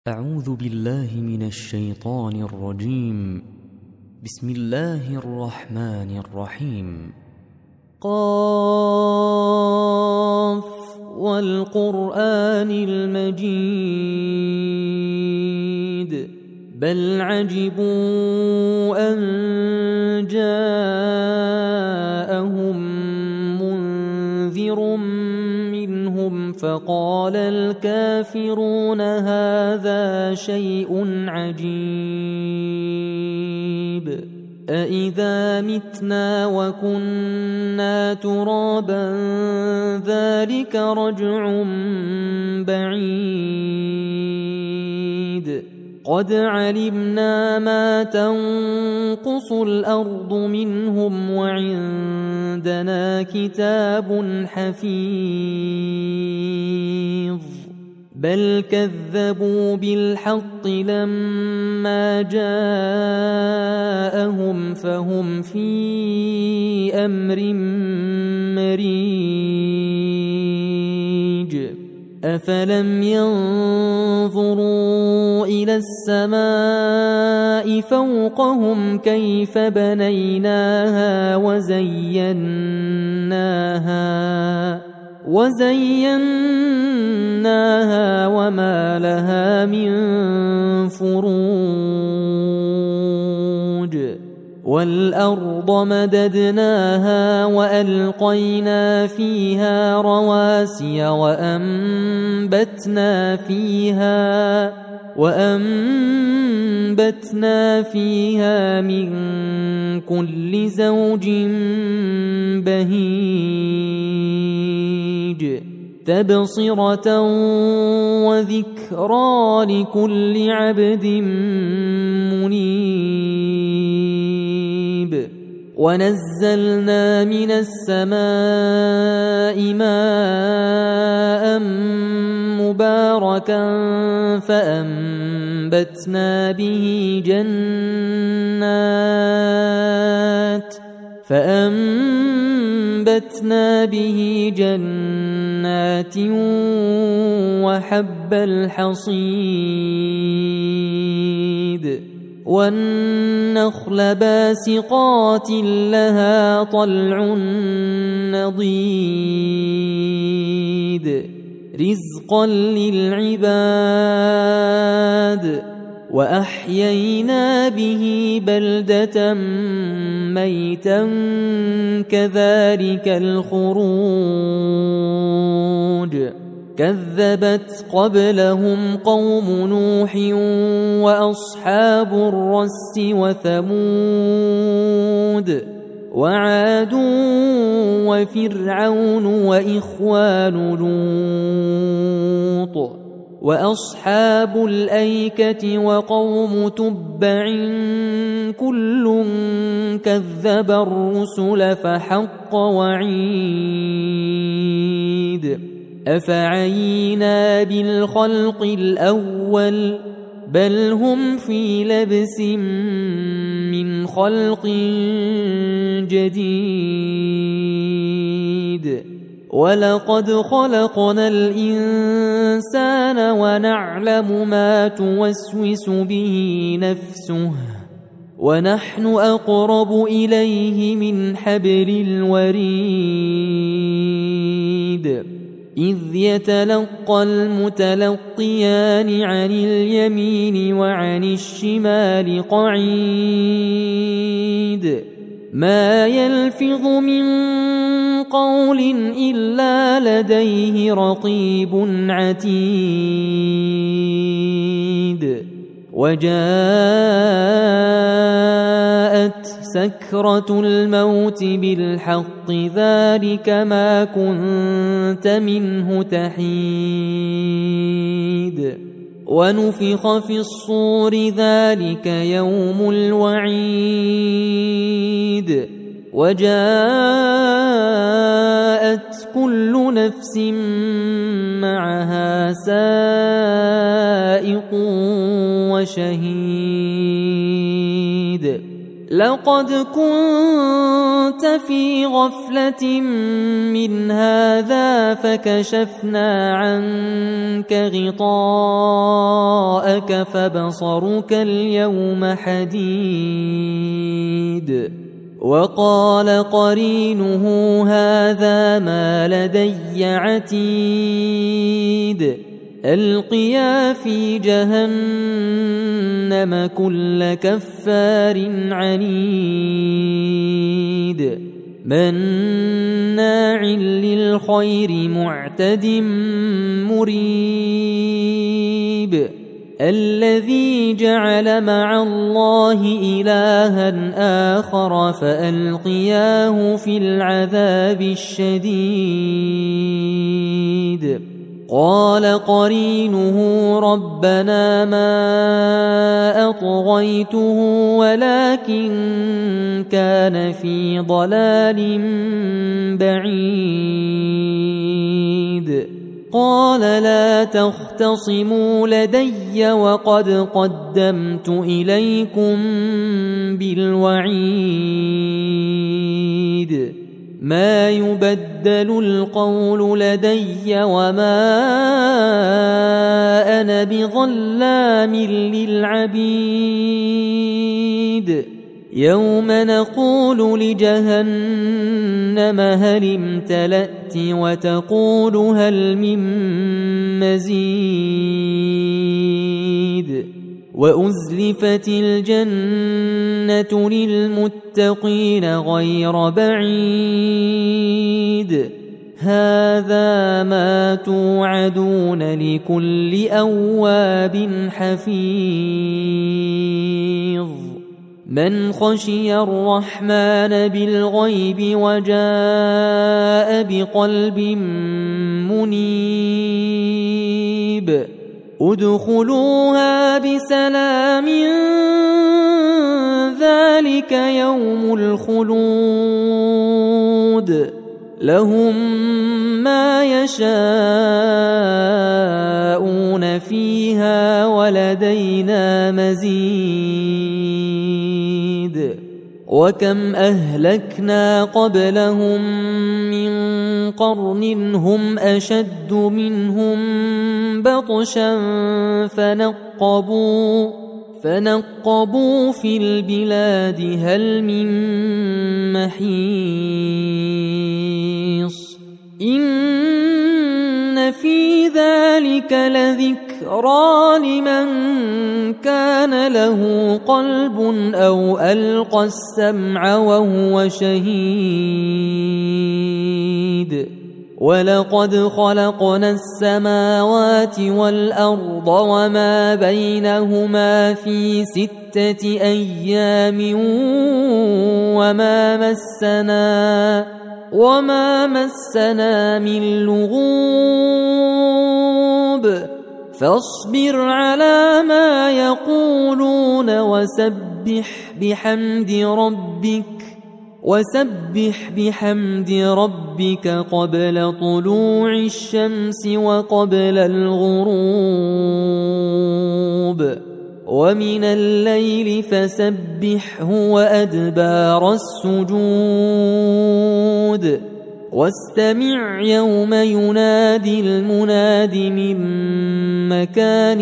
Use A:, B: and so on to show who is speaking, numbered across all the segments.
A: أعوذ بالله من الشيطان الرجيم. بسم الله الرحمن الرحيم. قاف والقرآن المجيد بل عجبوا أن جاءهم منذر منهم فقال الكافرون هذا شيء عجيب أإذا متنا وكنا ترابا ذلك رجع بعيد قد علمنا ما تنقص الأرض منهم وعندنا كتاب حفيظ بل كذبوا بالحق لما جاءهم فهم في أمر مريج أفلم ينظروا إلى السماء فوقهم كيف بنيناها وزيناها وما لها من فروج والأرض مددناها وألقينا فيها رواسي وأنبتنا فيها من كل زوج بهيج تبصرة وذكرى لكل عبد منيب ونزلنا من السماء ماء مباركا فأنبتنا به جنات وحب الحصيد والنخل باسقات لها طلع نضيد رزقا للعباد وأحيينا به بلدة ميتا كذلك الخروج كذبت قبلهم قوم نوح وأصحاب الرس وثمود وعاد وفرعون وإخوان لوط وأصحاب الأيكة وقوم تبع كل كذب الرسل فحق وعيد أفعينا بالخلق الأول بل هم في لبس من خلق جديد ولقد خلقنا الإنسان ونعلم ما توسوس به نفسه ونحن أقرب إليه من حبل الوريد إذ يتلقى المتلقيان عن اليمين وعن الشمال قعيد ما يلفظ من قول إلا لديه رقيب عتيد وجاءت سكرة الموت بالحق ذلك ما كنت منه تحيد ونفخ في الصور ذلك يوم الوعيد وجاءت كل نفس معها سائق وشهيد لقد كنت في غفلة من هذا فكشفنا عنك غطاءك فبصرك اليوم حديد وقال قرينه هذا ما لدي عتيد ألقيا في جهنم كل كفار عنيد مناع للخير معتد مريب الذي جعل مع الله إلها آخر فألقياه في العذاب الشديد قال قرينه ربنا ما أطغيته ولكن كان في ضلال بعيد قال لا تختصموا لدي وقد قدمت إليكم بالوعيد ما يبدل القول لدي وما أنا بظلام للعبيد يوم نقول لجهنم هل امتلأت وتقول هل من مزيد وأزلفت الجنة للمتقين غير بعيد هذا ما توعدون لكل أواب حفيظ من خشي الرحمن بالغيب وجاء بقلب منيب ادخلوها بسلام ذلك يوم الخلود لهم ما يشاءون فيها ولدينا مزيد وكم أهلكنا قبلهم من قرن هم أشد منهم بطشا فنقبوا في البلاد هل من محيص إن في ذلك لذكرى لمن كان له قلب أو ألقى السمع وهو شهيد ولقد خلقنا السماوات والأرض وما بينهما في 6 أيام وما مسنا من لغوب فاصبر على ما يقولون وسبح بحمد ربك قبل طلوع الشمس وقبل الغروب ومن الليل فسبحه وأدبار السجود واستمع يوم ينادي المناد من مكان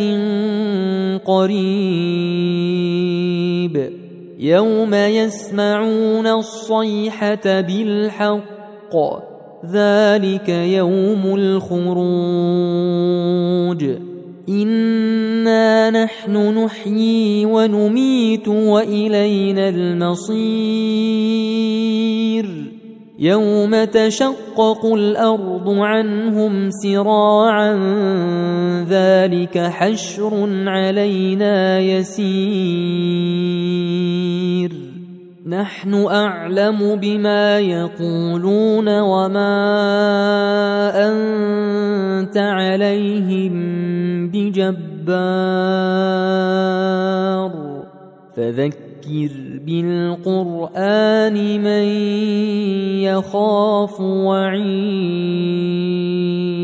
A: قريب يوم يسمعون الصيحة بالحق ذلك يوم الخروج إنا نحن نحيي ونميت وإلينا المصير يوم تشقق الأرض عنهم سراعا ذلك حشر علينا يسير نحن أعلم بما يقولون وما أنت عليهم بجبار فذكر بالقرآن من يخاف وعيد